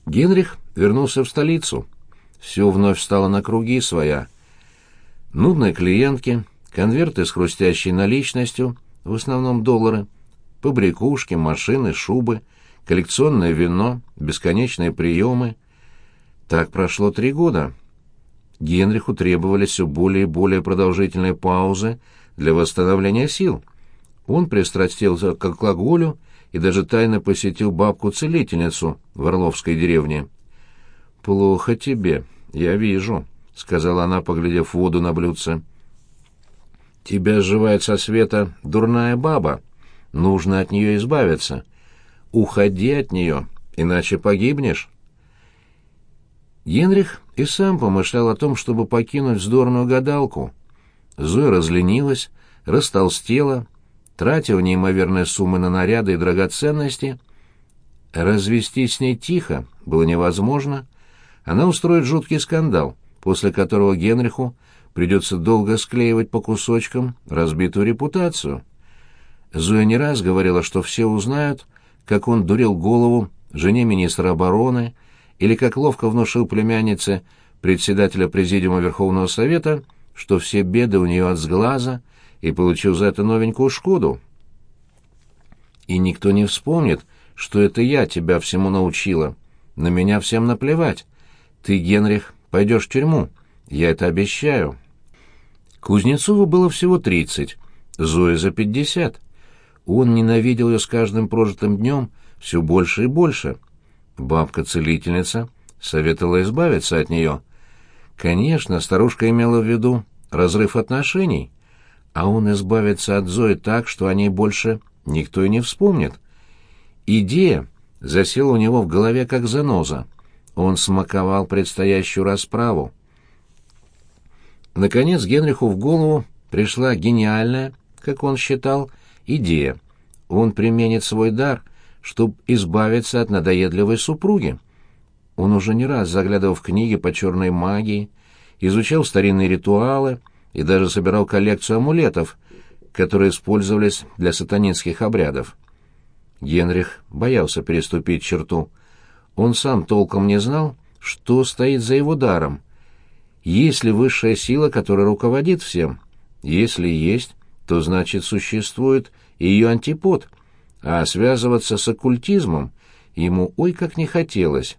Генрих вернулся в столицу. Все вновь стало на круги своя. Нудные клиентки, конверты с хрустящей наличностью, в основном доллары, побрякушки, машины, шубы, коллекционное вино, бесконечные приемы. Так прошло 3 года. Генриху требовались все более и более продолжительные паузы для восстановления сил. Он пристрастился к алкоголю и даже тайно посетил бабку-целительницу в Орловской деревне. «Плохо тебе, я вижу», — сказала она, поглядев в воду на блюдце. «Тебя сживает со света дурная баба. Нужно от нее избавиться. Уходи от нее, иначе погибнешь». Генрих и сам помышлял о том, чтобы покинуть вздорную гадалку. Зоя разленилась, растолстела, тратила неимоверные суммы на наряды и драгоценности. Развестись с ней тихо было невозможно. Она устроит жуткий скандал, после которого Генриху придется долго склеивать по кусочкам разбитую репутацию. Зоя не раз говорила, что все узнают, как он дурил голову жене министра обороны, или как ловко внушил племяннице председателя Президиума Верховного Совета, что все беды у нее от сглаза, и получил за это новенькую «Шкоду». «И никто не вспомнит, что это я тебя всему научила. На меня всем наплевать. Ты, Генрих, пойдешь в тюрьму. Я это обещаю». Кузнецову было всего 30, Зое за 50. Он ненавидел ее с каждым прожитым днем все больше и больше. Бабка-целительница советовала избавиться от нее. Конечно, старушка имела в виду разрыв отношений, а он избавится от Зои так, что о ней больше никто и не вспомнит. Идея засела у него в голове как заноза. Он смаковал предстоящую расправу. Наконец Генриху в голову пришла гениальная, как он считал, идея. Он применит свой дар, чтобы избавиться от надоедливой супруги. Он уже не раз заглядывал в книги по черной магии, изучал старинные ритуалы и даже собирал коллекцию амулетов, которые использовались для сатанинских обрядов. Генрих боялся переступить черту. Он сам толком не знал, что стоит за его даром. Есть ли высшая сила, которая руководит всем? Если есть, то значит существует и ее антипод, а связываться с оккультизмом ему ой как не хотелось.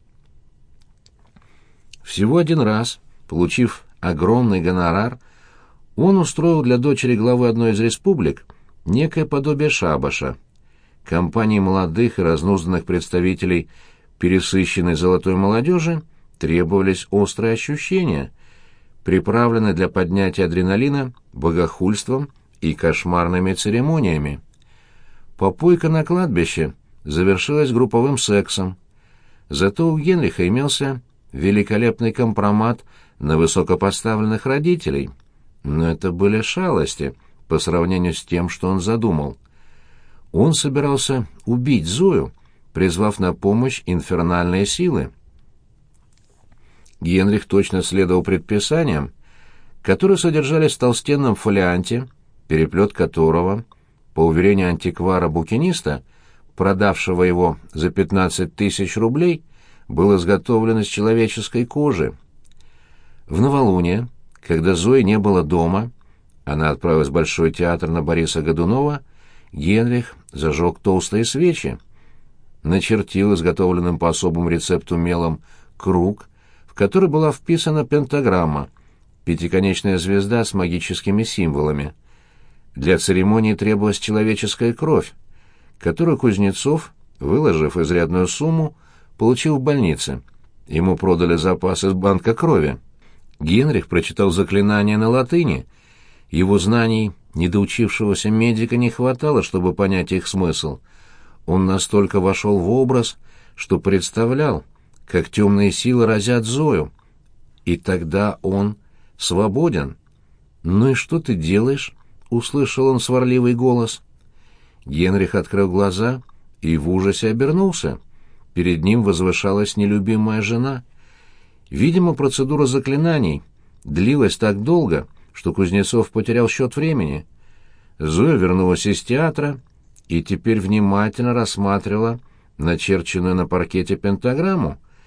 Всего один раз, получив огромный гонорар, он устроил для дочери главы одной из республик некое подобие шабаша. Компании молодых и разнузданных представителей пересыщенной золотой молодежи требовались острые ощущения, приправленные для поднятия адреналина богохульством и кошмарными церемониями. Попойка на кладбище завершилась групповым сексом. Зато у Генриха имелся великолепный компромат на высокопоставленных родителей. Но это были шалости по сравнению с тем, что он задумал. Он собирался убить Зою, призвав на помощь инфернальные силы. Генрих точно следовал предписаниям, которые содержались в толстенном фолианте, переплет которого, по уверению антиквара-букиниста, продавшего его за 15 тысяч рублей, был изготовлен из человеческой кожи. В новолуние, когда Зои не было дома, она отправилась в Большой театр на Бориса Годунова, Генрих зажег толстые свечи, начертил изготовленным по особому рецепту мелом круг, в который была вписана пентаграмма, пятиконечная звезда с магическими символами. Для церемонии требовалась человеческая кровь, которую Кузнецов, выложив изрядную сумму, получил в больнице. Ему продали запас из банка крови. Генрих прочитал заклинания на латыни. Его знаний недоучившегося медика не хватало, чтобы понять их смысл. Он настолько вошел в образ, что представлял, как темные силы разят Зою. И тогда он свободен. «Ну и что ты делаешь?» — услышал он сварливый голос. Генрих открыл глаза и в ужасе обернулся. Перед ним возвышалась нелюбимая жена. Видимо, процедура заклинаний длилась так долго, что Кузнецов потерял счет времени. Зоя вернулась из театра и теперь внимательно рассматривала начерченную на паркете пентаграмму.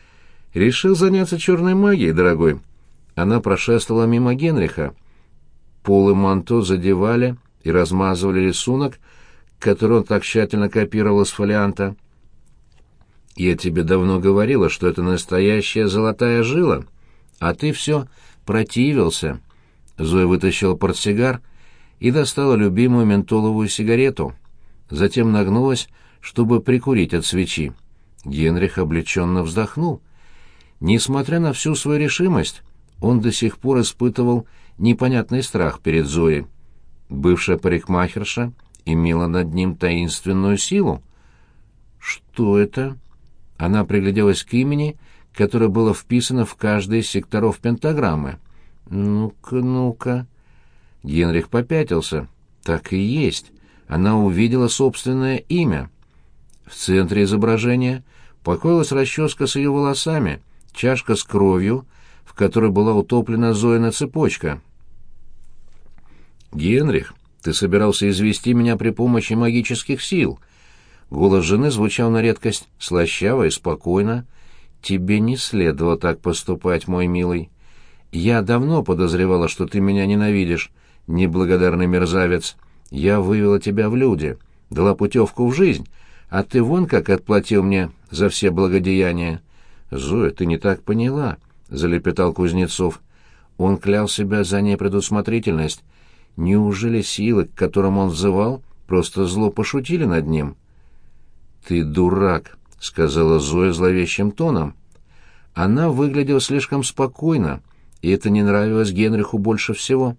«Решил заняться черной магией, дорогой». Она прошествовала мимо Генриха. Полы манто задевали и размазывали рисунок, который он так тщательно копировал с фолианта. «Я тебе давно говорила, что это настоящая золотая жила, а ты все противился». Зоя вытащила портсигар и достала любимую ментоловую сигарету. Затем нагнулась, чтобы прикурить от свечи. Генрих облегченно вздохнул. Несмотря на всю свою решимость, он до сих пор испытывал непонятный страх перед Зоей. Бывшая парикмахерша имела над ним таинственную силу. «Что это?» Она пригляделась к имени, которое было вписано в каждый из секторов пентаграммы. «Ну-ка, ну-ка...» Генрих попятился. Так и есть. Она увидела собственное имя. В центре изображения покоилась расческа с ее волосами, чашка с кровью, в которой была утоплена Зоина цепочка. «Генрих, ты собирался извести меня при помощи магических сил». Голос жены звучал на редкость слащаво и спокойно. «Тебе не следовало так поступать, мой милый. Я давно подозревала, что ты меня ненавидишь, неблагодарный мерзавец. Я вывела тебя в люди, дала путевку в жизнь, а ты вон как отплатил мне за все благодеяния». «Зоя, ты не так поняла», — залепетал Кузнецов. Он клял себя за непредусмотрительность. Неужели силы, к которым он взывал, просто зло пошутили над ним? «Ты дурак», — сказала Зоя зловещим тоном. Она выглядела слишком спокойно, и это не нравилось Генриху больше всего.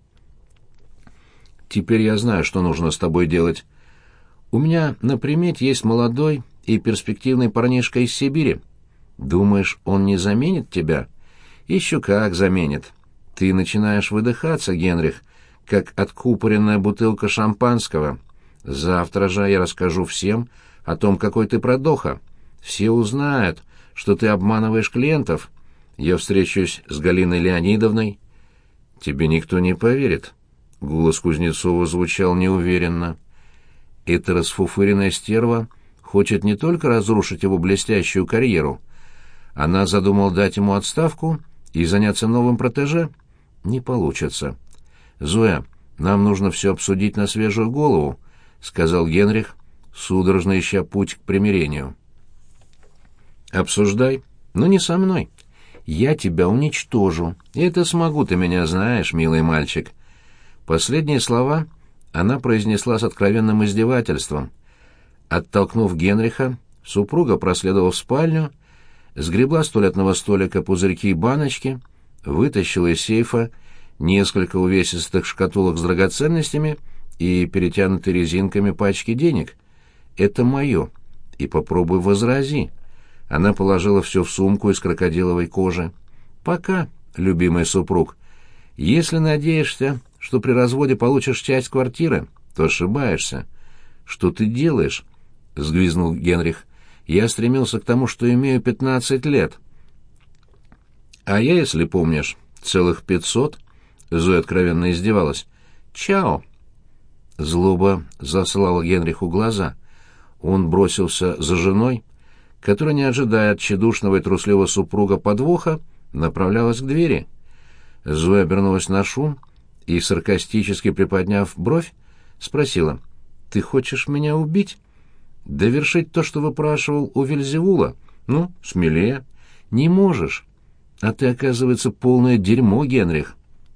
«Теперь я знаю, что нужно с тобой делать. У меня на примете есть молодой и перспективный парнишка из Сибири. Думаешь, он не заменит тебя? Еще как заменит. Ты начинаешь выдыхаться, Генрих, как откупоренная бутылка шампанского. Завтра же я расскажу всем о том, какой ты продоха. Все узнают, что ты обманываешь клиентов. Я встречусь с Галиной Леонидовной». «Тебе никто не поверит». Голос Кузнецова звучал неуверенно. «Эта расфуфыренная стерва хочет не только разрушить его блестящую карьеру. Она задумала дать ему отставку и заняться новым протеже? Не получится. Зоя, нам нужно все обсудить на свежую голову», — сказал Генрих, судорожно ища путь к примирению. «Обсуждай, но не со мной. Я тебя уничтожу, и это смогу, ты меня знаешь, милый мальчик». Последние слова она произнесла с откровенным издевательством. Оттолкнув Генриха, супруга проследовала в спальню, сгребла с туалетного столика пузырьки и баночки, вытащила из сейфа несколько увесистых шкатулок с драгоценностями и перетянутые резинками пачки денег. «Это мое, и попробуй возрази». Она положила все в сумку из крокодиловой кожи. «Пока, любимый супруг. Если надеешься, что при разводе получишь часть квартиры, то ошибаешься». «Что ты делаешь?» — сгвизнул Генрих. «Я стремился к тому, что имею 15 лет». «А я, если помнишь, целых 500?» — Зоя откровенно издевалась. «Чао!» Злоба заслала Генриху глаза. Он бросился за женой, которая, не ожидая от тщедушного и трусливого супруга подвоха, направлялась к двери. Зоя обернулась на шум и, саркастически приподняв бровь, спросила: «Ты хочешь меня убить? Довершить то, что выпрашивал у Вельзевула? Ну, смелее. Не можешь. А ты, оказывается, полное дерьмо, Генрих».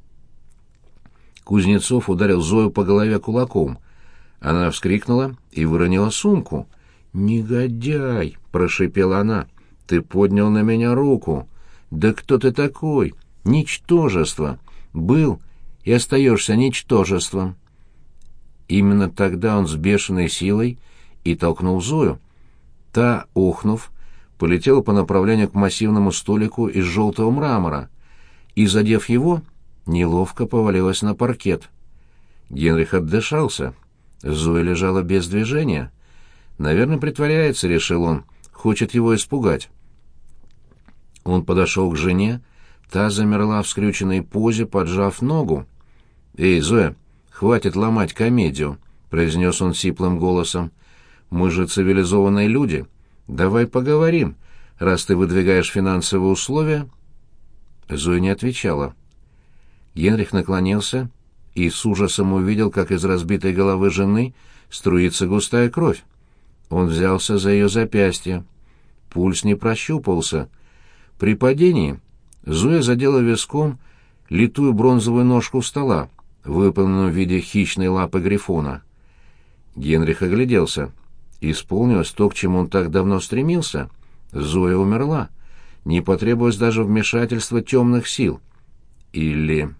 Кузнецов ударил Зою по голове кулаком. Она вскрикнула и выронила сумку. «Негодяй!» — прошипела она. «Ты поднял на меня руку. Да кто ты такой? Ничтожество! Был и остаешься ничтожеством!» Именно тогда он с бешеной силой и толкнул Зою. Та, охнув, полетела по направлению к массивному столику из желтого мрамора и, задев его, неловко повалилась на паркет. Генрих отдышался. Зоя лежала без движения. «Наверное, притворяется», — решил он, — «хочет его испугать». Он подошел к жене, та замерла в скрюченной позе, поджав ногу. «Эй, Зоя, хватит ломать комедию», — произнес он сиплым голосом. «Мы же цивилизованные люди. Давай поговорим, раз ты выдвигаешь финансовые условия?» Зоя не отвечала. Генрих наклонился и с ужасом увидел, как из разбитой головы жены струится густая кровь. Он взялся за ее запястье. Пульс не прощупался. При падении Зоя задела виском литую бронзовую ножку стола, выполненную в виде хищной лапы грифона. Генрих огляделся. Исполнилось то, к чему он так давно стремился. Зоя умерла. Не потребовалось даже вмешательства темных сил. Или...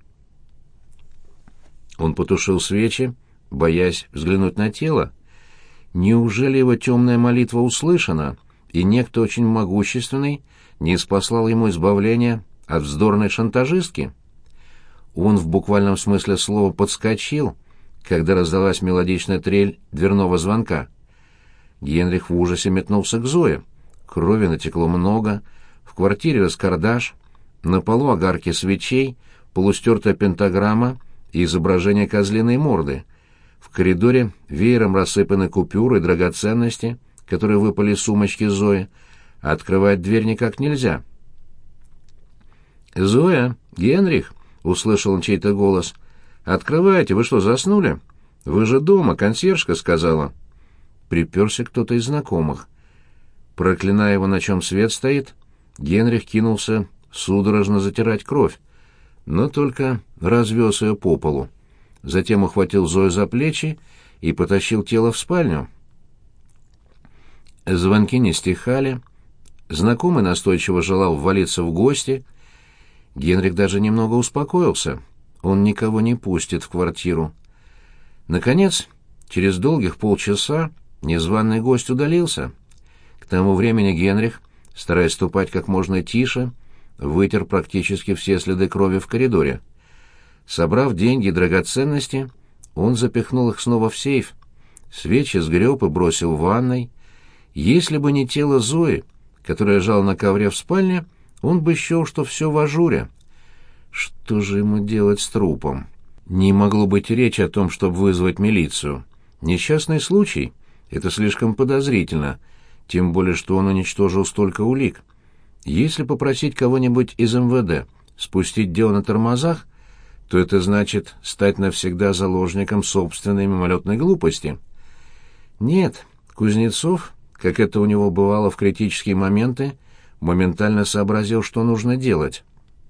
Он потушил свечи, боясь взглянуть на тело. Неужели его темная молитва услышана, и некто очень могущественный не спаслал ему избавления от вздорной шантажистки? Он в буквальном смысле слова подскочил, когда раздалась мелодичная трель дверного звонка. Генрих в ужасе метнулся к Зое. Крови натекло много, в квартире раскардаш, на полу огарки свечей, полустертая пентаграмма и изображение козлиной морды. В коридоре веером рассыпаны купюры и драгоценности, которые выпали из сумочки Зои. Открывать дверь никак нельзя. «Зоя! Генрих!» — услышал он чей-то голос. «Открывайте! Вы что, заснули? Вы же дома, консьержка сказала». Приперся кто-то из знакомых. Проклиная его, на чем свет стоит, Генрих кинулся судорожно затирать кровь, но только развез ее по полу. Затем ухватил Зою за плечи и потащил тело в спальню. Звонки не стихали. Знакомый настойчиво желал ввалиться в гости. Генрих даже немного успокоился. Он никого не пустит в квартиру. Наконец, через долгих полчаса незваный гость удалился. К тому времени Генрих, стараясь ступать как можно тише, вытер практически все следы крови в коридоре. Собрав деньги и драгоценности, он запихнул их снова в сейф. Свечи сгреб и бросил в ванной. Если бы не тело Зои, которое лежало на ковре в спальне, он бы счел, что все в ажуре. Что же ему делать с трупом? Не могло быть речи о том, чтобы вызвать милицию. Несчастный случай — это слишком подозрительно, тем более что он уничтожил столько улик. Если попросить кого-нибудь из МВД спустить дело на тормозах, то это значит стать навсегда заложником собственной мимолетной глупости. Нет, Кузнецов, как это у него бывало в критические моменты, моментально сообразил, что нужно делать.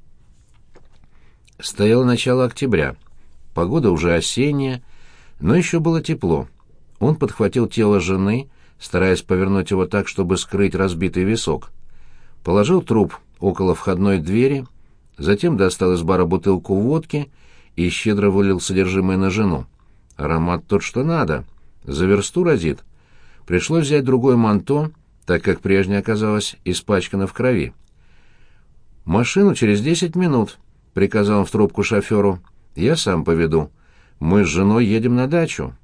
Стояло начало октября. Погода уже осенняя, но еще было тепло. Он подхватил тело жены, стараясь повернуть его так, чтобы скрыть разбитый висок. Положил труп около входной двери, затем достал из бара бутылку водки и щедро вылил содержимое на жену. Аромат тот, что надо. За версту разит. Пришлось взять другое манто, так как прежнее оказалось испачкано в крови. «Машину через 10 минут», — приказал он в трубку шоферу. «Я сам поведу. Мы с женой едем на дачу».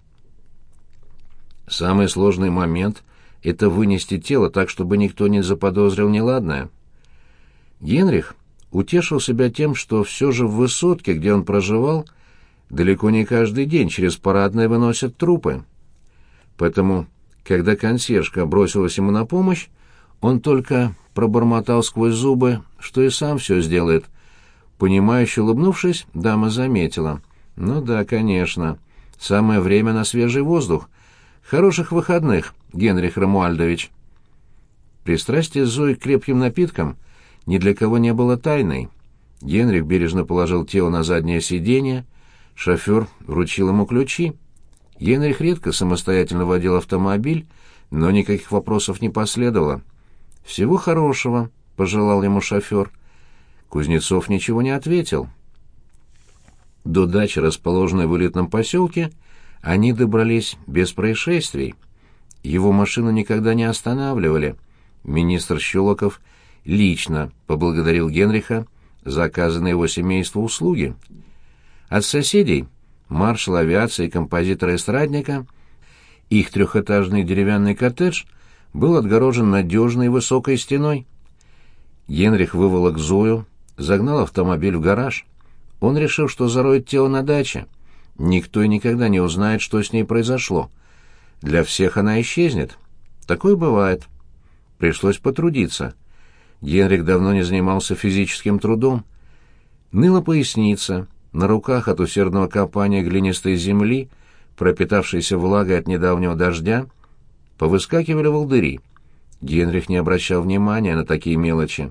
Самый сложный момент — это вынести тело так, чтобы никто не заподозрил неладное. Генрих утешил себя тем, что все же в высотке, где он проживал, далеко не каждый день через парадное выносят трупы. Поэтому, когда консьержка бросилась ему на помощь, он только пробормотал сквозь зубы, что и сам все сделает. Понимающе улыбнувшись, дама заметила. «Ну да, конечно. Самое время на свежий воздух. Хороших выходных, Генрих Ромуальдович». Пристрастие Зои к крепким напиткам ни для кого не было тайной. Генрих бережно положил тело на заднее сиденье, шофер вручил ему ключи. Генрих редко самостоятельно водил автомобиль, но никаких вопросов не последовало. «Всего хорошего», — пожелал ему шофер. Кузнецов ничего не ответил. До дачи, расположенной в элитном поселке, они добрались без происшествий. Его машину никогда не останавливали. Министр Щелоков лично поблагодарил Генриха за оказанные его семейству услуги. От соседей, маршала авиации и композитора-эстрадника, их трехэтажный деревянный коттедж был отгорожен надежной высокой стеной. Генрих выволок Зою, загнал автомобиль в гараж. Он решил, что зароет тело на даче. Никто и никогда не узнает, что с ней произошло. Для всех она исчезнет. Такое бывает. Пришлось потрудиться. Генрих давно не занимался физическим трудом. Ныла поясница, на руках от усердного копания глинистой земли, пропитавшейся влагой от недавнего дождя, повыскакивали волдыри. Генрих не обращал внимания на такие мелочи.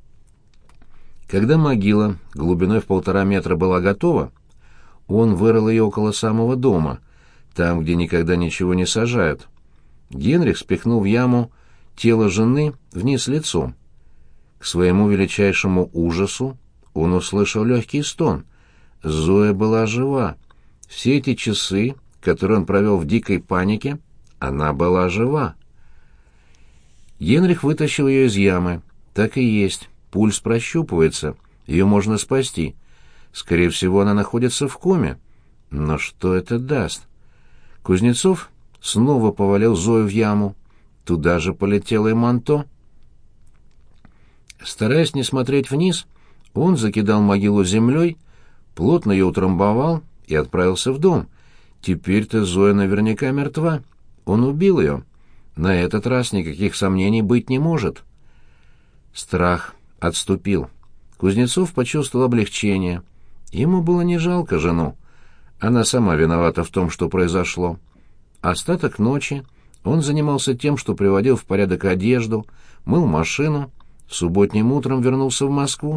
Когда могила глубиной в 1,5 метра была готова, он вырыл ее около самого дома, там, где никогда ничего не сажают. Генрих спихнул в яму тело жены вниз лицом. К своему величайшему ужасу он услышал легкий стон. Зоя была жива. Все эти часы, которые он провел в дикой панике, она была жива. Генрих вытащил ее из ямы. Так и есть. Пульс прощупывается. Ее можно спасти. Скорее всего, она находится в коме. Но что это даст? Кузнецов снова повалил Зою в яму. Туда же полетело и манто. Стараясь не смотреть вниз, он закидал могилу землей, плотно ее утрамбовал и отправился в дом. Теперь-то Зоя наверняка мертва. Он убил ее. На этот раз никаких сомнений быть не может. Страх отступил. Кузнецов почувствовал облегчение. Ему было не жалко жену. Она сама виновата в том, что произошло. Остаток ночи он занимался тем, что приводил в порядок одежду, мыл машину, субботним утром вернулся в Москву.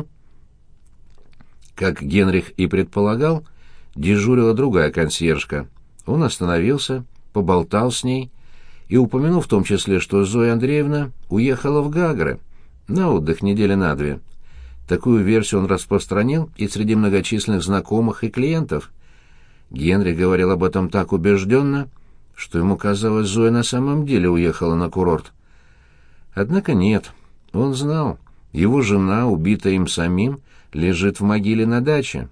Как Генрих и предполагал, дежурила другая консьержка. Он остановился, поболтал с ней и упомянул в том числе, что Зоя Андреевна уехала в Гагры на отдых недели на 2. Такую версию он распространил и среди многочисленных знакомых и клиентов. Генрих говорил об этом так убежденно, что ему казалось, Зоя на самом деле уехала на курорт. Однако нет, он знал, его жена, убитая им самим, лежит в могиле на даче.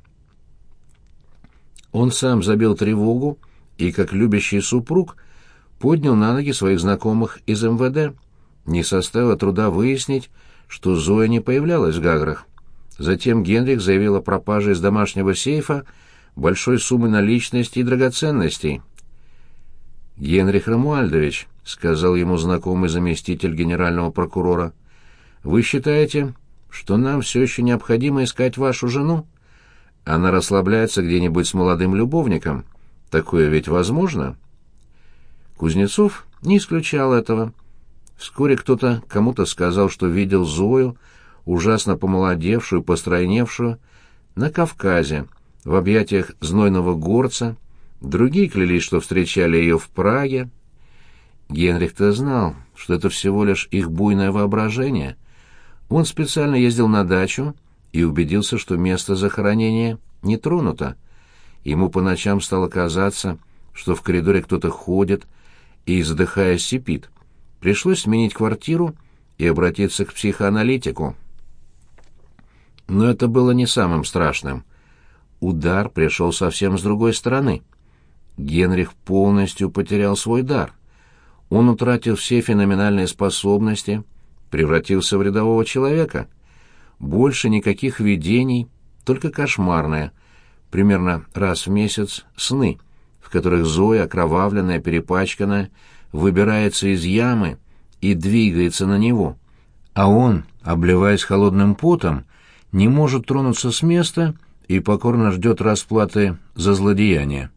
Он сам забил тревогу и, как любящий супруг, поднял на ноги своих знакомых из МВД. Не составило труда выяснить, что Зоя не появлялась в Гаграх. Затем Генрих заявил о пропаже из домашнего сейфа большой суммы наличности и драгоценностей. «Генрих Ромуальдович», — сказал ему знакомый заместитель генерального прокурора, — «вы считаете, что нам все еще необходимо искать вашу жену? Она расслабляется где-нибудь с молодым любовником. Такое ведь возможно?» Кузнецов не исключал этого. Вскоре кто-то кому-то сказал, что видел Зою, ужасно помолодевшую, постройневшую, на Кавказе, в объятиях знойного горца. Другие клялись, что встречали ее в Праге. Генрих-то знал, что это всего лишь их буйное воображение. Он специально ездил на дачу и убедился, что место захоронения не тронуто. Ему по ночам стало казаться, что в коридоре кто-то ходит и, задыхаясь, сипит. Пришлось сменить квартиру и обратиться к психоаналитику. Но это было не самым страшным. Удар пришел совсем с другой стороны. Генрих полностью потерял свой дар. Он утратил все феноменальные способности, превратился в рядового человека. Больше никаких видений, только кошмарные, примерно раз в месяц, сны, в которых Зоя, окровавленная, перепачканная, выбирается из ямы и двигается на него, а он, обливаясь холодным потом, не может тронуться с места и покорно ждет расплаты за злодеяние.